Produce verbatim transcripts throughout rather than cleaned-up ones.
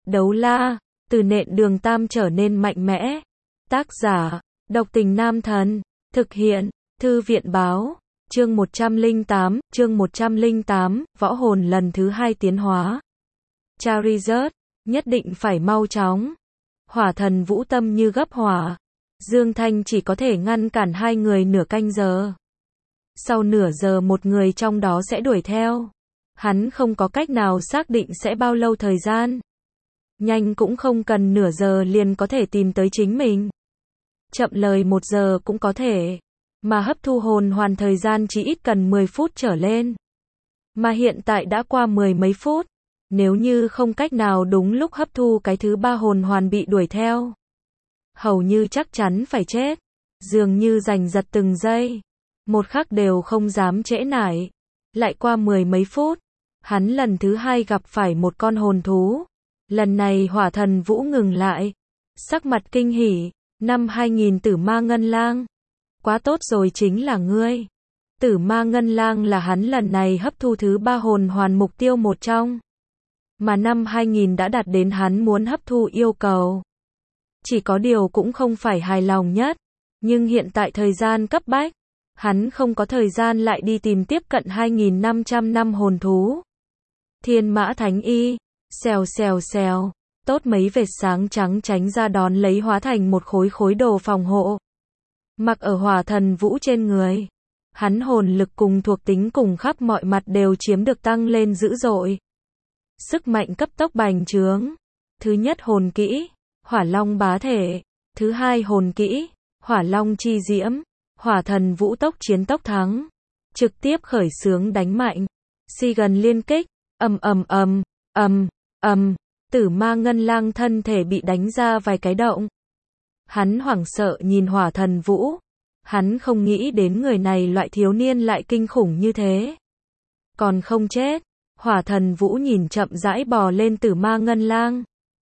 Đấu la, từ nện đường tam trở nên mạnh mẽ. Tác giả, Độc Tình Nam Thần. Thực hiện, Thư viện báo. Chương một trăm lẻ tám, chương một trăm lẻ tám, võ hồn lần thứ hai tiến hóa. Charizard, nhất định phải mau chóng. Hỏa thần vũ tâm như gấp hỏa. Dương Thanh chỉ có thể ngăn cản hai người nửa canh giờ. Sau nửa giờ một người trong đó sẽ đuổi theo. Hắn không có cách nào xác định sẽ bao lâu thời gian. Nhanh cũng không cần nửa giờ liền có thể tìm tới chính mình. Chậm lời một giờ cũng có thể. Mà hấp thu hồn hoàn thời gian chỉ ít cần mười phút trở lên. Mà hiện tại đã qua mười mấy phút. Nếu như không cách nào đúng lúc hấp thu cái thứ ba hồn hoàn bị đuổi theo. Hầu như chắc chắn phải chết. Dường như giành giật từng giây. Một khắc đều không dám trễ nải. Lại qua mười mấy phút. Hắn lần thứ hai gặp phải một con hồn thú. Lần này hỏa thần vũ ngừng lại. Sắc mặt kinh hỉ. Năm hai nghìn tử ma ngân lang. Quá tốt rồi, chính là ngươi. Tử ma ngân lang là hắn lần này hấp thu thứ ba hồn hoàn mục tiêu một trong. Mà năm hai nghìn đã đạt đến hắn muốn hấp thu yêu cầu. Chỉ có điều cũng không phải hài lòng nhất. Nhưng hiện tại thời gian cấp bách. Hắn không có thời gian lại đi tìm tiếp cận hai nghìn năm trăm năm hồn thú. Thiên mã thánh y. Xèo xèo xèo. Tốt mấy vệt sáng trắng tránh ra đón lấy hóa thành một khối khối đồ phòng hộ. Mặc ở hỏa thần vũ trên người. Hắn hồn lực cùng thuộc tính cùng khắp mọi mặt đều chiếm được tăng lên dữ dội. Sức mạnh cấp tốc bành trướng. Thứ nhất hồn kỹ, hỏa long bá thể. Thứ hai hồn kỹ, hỏa long chi diễm. Hỏa thần vũ tốc chiến tốc thắng. Trực tiếp khởi xướng đánh mạnh. Si gần liên kích, ầm ầm ầm, ầm, ầm. Tử ma ngân lang thân thể bị đánh ra vài cái động. Hắn hoảng sợ nhìn hỏa thần vũ. Hắn không nghĩ đến người này loại thiếu niên lại kinh khủng như thế. Còn không chết. Hỏa thần vũ nhìn chậm rãi bò lên tử ma ngân lang.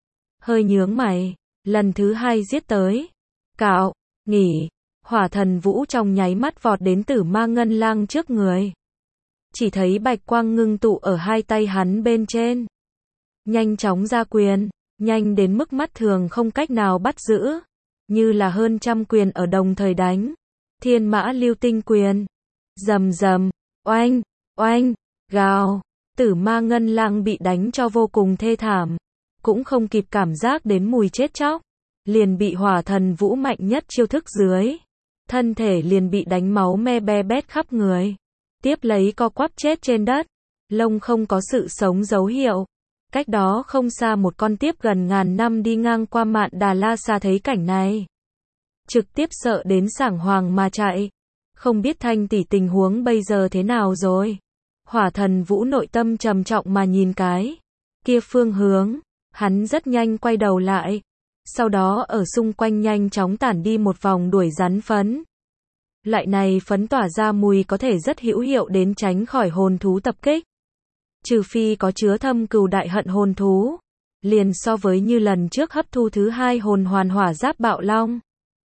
Hơi nhướng mày. Lần thứ hai giết tới. Cạo, nghỉ. Hỏa thần vũ trong nháy mắt vọt đến tử ma ngân lang trước người. Chỉ thấy bạch quang ngưng tụ ở hai tay hắn bên trên. Nhanh chóng ra quyền. Nhanh đến mức mắt thường không cách nào bắt giữ. Như là hơn trăm quyền ở đồng thời đánh. Thiên mã lưu tinh quyền. Rầm rầm. Oanh. Oanh. Gào. Tử ma ngân lang bị đánh cho vô cùng thê thảm. Cũng không kịp cảm giác đến mùi chết chóc. Liền bị hỏa thần vũ mạnh nhất chiêu thức dưới. Thân thể liền bị đánh máu me be bét khắp người. Tiếp lấy co quắp chết trên đất. Lông không có sự sống dấu hiệu. Cách đó không xa một con tiếp gần ngàn năm đi ngang qua mạn Đà La Sa thấy cảnh này. Trực tiếp sợ đến sảng hoàng mà chạy. Không biết Thanh tỷ tình huống bây giờ thế nào rồi. Hỏa thần vũ nội tâm trầm trọng mà nhìn cái kia phương hướng. Hắn rất nhanh quay đầu lại. Sau đó ở xung quanh nhanh chóng tản đi một vòng đuổi rắn phấn. Loại này phấn tỏa ra mùi có thể rất hữu hiệu đến tránh khỏi hồn thú tập kích. Trừ phi có chứa thâm cừu đại hận hồn thú. Liền so với như lần trước hấp thu thứ hai hồn hoàn hỏa giáp bạo long.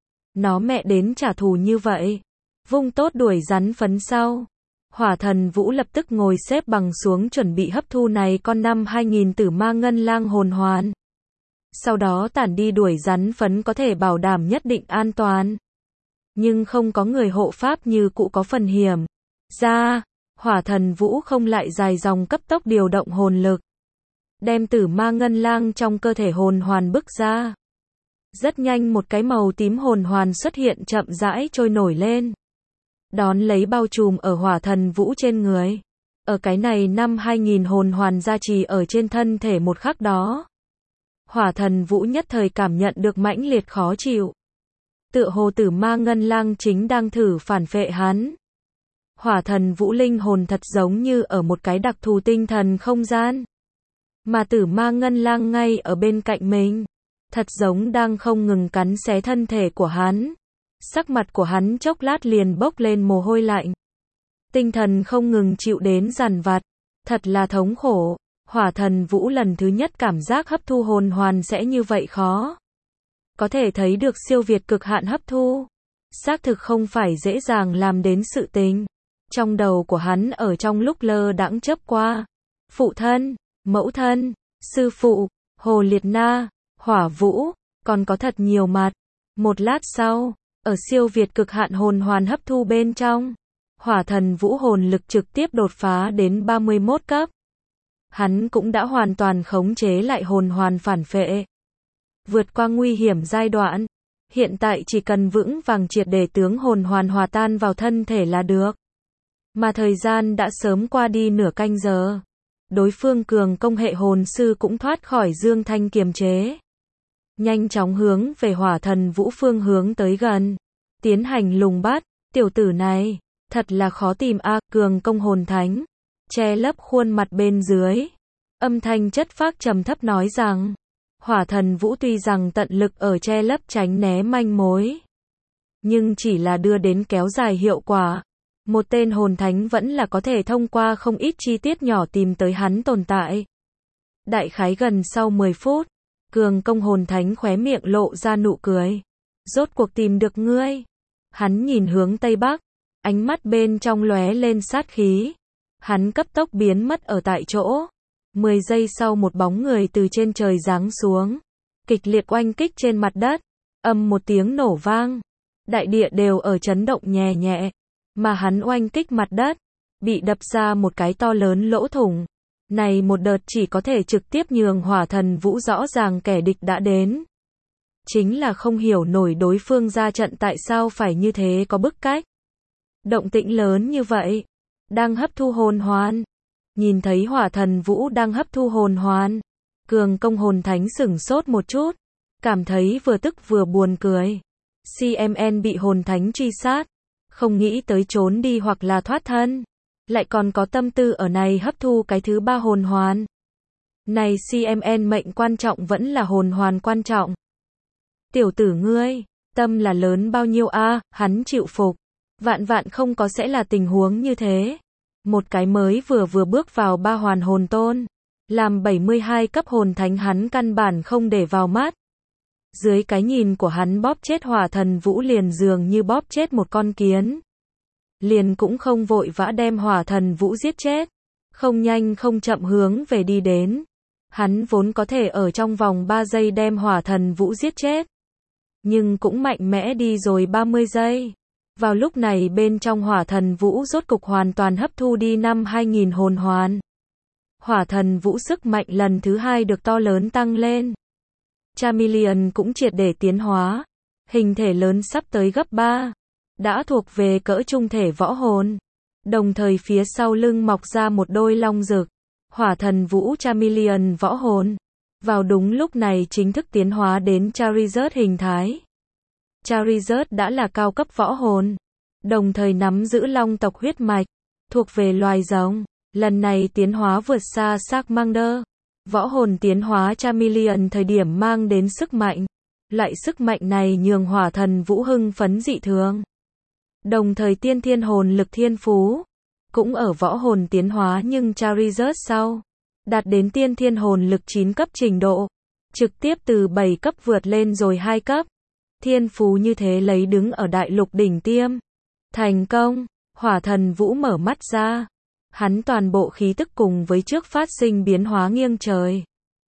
Nó mẹ đến trả thù như vậy. Vung tốt đuổi rắn phấn sau. Hỏa thần vũ lập tức ngồi xếp bằng xuống chuẩn bị hấp thu này con năm hai nghìn tử ma ngân lang hồn hoàn. Sau đó tản đi đuổi rắn phấn có thể bảo đảm nhất định an toàn. Nhưng không có người hộ pháp như cụ có phần hiểm. Ra, hỏa thần vũ không lại dài dòng cấp tốc điều động hồn lực. Đem tử ma ngân lang trong cơ thể hồn hoàn bức ra. Rất nhanh một cái màu tím hồn hoàn xuất hiện chậm rãi trôi nổi lên. Đón lấy bao trùm ở hỏa thần vũ trên người. Ở cái này năm hai nghìn hồn hoàn gia trì ở trên thân thể một khắc đó. Hỏa thần vũ nhất thời cảm nhận được mãnh liệt khó chịu. Tựa hồ tử ma ngân lang chính đang thử phản phệ hắn. Hỏa thần vũ linh hồn thật giống như ở một cái đặc thù tinh thần không gian. Mà tử ma ngân lang ngay ở bên cạnh mình. Thật giống đang không ngừng cắn xé thân thể của hắn. Sắc mặt của hắn chốc lát liền bốc lên mồ hôi lạnh. Tinh thần không ngừng chịu đến dằn vặt. Thật là thống khổ. Hỏa thần vũ lần thứ nhất cảm giác hấp thu hồn hoàn sẽ như vậy khó. Có thể thấy được siêu việt cực hạn hấp thu. Xác thực không phải dễ dàng làm đến sự tình. Trong đầu của hắn ở trong lúc lơ đãng chớp qua. Phụ thân, mẫu thân, sư phụ, Hồ Liệt Na, Hỏa Vũ, còn có thật nhiều mặt. Một lát sau, ở siêu việt cực hạn hồn hoàn hấp thu bên trong, Hỏa Thần Vũ hồn lực trực tiếp đột phá đến ba mươi mốt cấp. Hắn cũng đã hoàn toàn khống chế lại hồn hoàn phản phệ. Vượt qua nguy hiểm giai đoạn, hiện tại chỉ cần vững vàng triệt để tướng hồn hoàn hòa tan vào thân thể là được. Mà thời gian đã sớm qua đi nửa canh giờ. Đối phương cường công hệ hồn sư cũng thoát khỏi Dương Thanh kiềm chế. Nhanh chóng hướng về Hỏa Thần Vũ phương hướng tới gần. Tiến hành lùng bắt, tiểu tử này, thật là khó tìm a, cường công hồn thánh. Che lấp khuôn mặt bên dưới. Âm thanh chất phác trầm thấp nói rằng, Hỏa Thần Vũ tuy rằng tận lực ở che lấp tránh né manh mối, nhưng chỉ là đưa đến kéo dài hiệu quả. Một tên hồn thánh vẫn là có thể thông qua không ít chi tiết nhỏ tìm tới hắn tồn tại. Đại khái gần sau mười phút, cường công hồn thánh khóe miệng lộ ra nụ cười. Rốt cuộc tìm được ngươi. Hắn nhìn hướng Tây Bắc, ánh mắt bên trong lóe lên sát khí. Hắn cấp tốc biến mất ở tại chỗ. Mười giây sau một bóng người từ trên trời giáng xuống. Kịch liệt oanh kích trên mặt đất. Âm một tiếng nổ vang. Đại địa đều ở chấn động nhẹ nhẹ. Mà hắn oanh kích mặt đất. Bị đập ra một cái to lớn lỗ thủng. Này một đợt chỉ có thể trực tiếp nhường Hỏa Thần Vũ rõ ràng kẻ địch đã đến. Chính là không hiểu nổi đối phương ra trận tại sao phải như thế có bức cách. Động tĩnh lớn như vậy. Đang hấp thu hồn hoàn. Nhìn thấy Hỏa Thần Vũ đang hấp thu hồn hoàn. Cường công hồn thánh sửng sốt một chút. Cảm thấy vừa tức vừa buồn cười. xê em en bị hồn thánh truy sát. Không nghĩ tới trốn đi hoặc là thoát thân. Lại còn có tâm tư ở này hấp thu cái thứ ba hồn hoàn. Này xê em en mệnh quan trọng vẫn là hồn hoàn quan trọng. Tiểu tử ngươi, tâm là lớn bao nhiêu a, hắn chịu phục. Vạn vạn không có sẽ là tình huống như thế. Một cái mới vừa vừa bước vào ba hoàn hồn tôn. Làm bảy mươi hai cấp hồn thánh hắn căn bản không để vào mắt. Dưới cái nhìn của hắn bóp chết Hỏa Thần Vũ liền dường như bóp chết một con kiến. Liền cũng không vội vã đem Hỏa Thần Vũ giết chết. Không nhanh không chậm hướng về đi đến. Hắn vốn có thể ở trong vòng ba giây đem Hỏa Thần Vũ giết chết. Nhưng cũng mạnh mẽ đi rồi ba mươi giây. Vào lúc này bên trong Hỏa Thần Vũ rốt cục hoàn toàn hấp thu đi năm hai nghìn hồn hoàn. Hỏa Thần Vũ sức mạnh lần thứ hai được to lớn tăng lên. Chameleon cũng triệt để tiến hóa. Hình thể lớn sắp tới gấp ba. Đã thuộc về cỡ trung thể võ hồn. Đồng thời phía sau lưng mọc ra một đôi long rực. Hỏa Thần Vũ Chameleon võ hồn. Vào đúng lúc này chính thức tiến hóa đến Charizard hình thái. Charizard đã là cao cấp võ hồn. Đồng thời nắm giữ long tộc huyết mạch. Thuộc về loài rồng. Lần này tiến hóa vượt xa Charmander. Võ hồn tiến hóa Chameleon thời điểm mang đến sức mạnh. Loại sức mạnh này nhường Hỏa Thần Vũ hưng phấn dị thường. Đồng thời tiên thiên hồn lực thiên phú. Cũng ở võ hồn tiến hóa nhưng Charizard sau. Đạt đến tiên thiên hồn lực chín cấp trình độ. Trực tiếp từ bảy cấp vượt lên rồi hai cấp. Thiên phú như thế lấy đứng ở đại lục đỉnh tiêm. Thành công, Hỏa Thần Vũ mở mắt ra. Hắn toàn bộ khí tức cùng với trước phát sinh biến hóa nghiêng trời.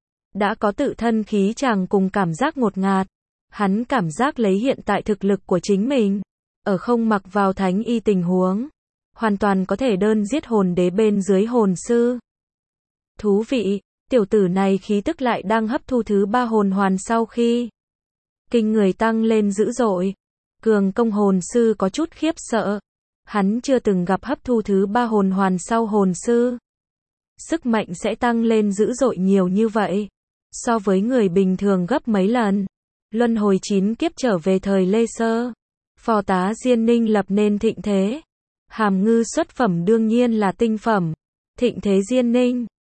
Đã có tự thân khí chàng cùng cảm giác ngột ngạt. Hắn cảm giác lấy hiện tại thực lực của chính mình. Ở không mặc vào thánh y tình huống. Hoàn toàn có thể đơn giết hồn đế bên dưới hồn sư. Thú vị, tiểu tử này khí tức lại đang hấp thu thứ ba hồn hoàn sau khi. Kinh người tăng lên dữ dội. Cường công hồn sư có chút khiếp sợ. Hắn chưa từng gặp hấp thu thứ ba hồn hoàn sau hồn sư. Sức mạnh sẽ tăng lên dữ dội nhiều như vậy. So với người bình thường gấp mấy lần. Luân hồi chín kiếp trở về thời Lê Sơ. Phò tá Diên Ninh lập nên thịnh thế. Hàm ngư xuất phẩm đương nhiên là tinh phẩm. Thịnh thế Diên Ninh.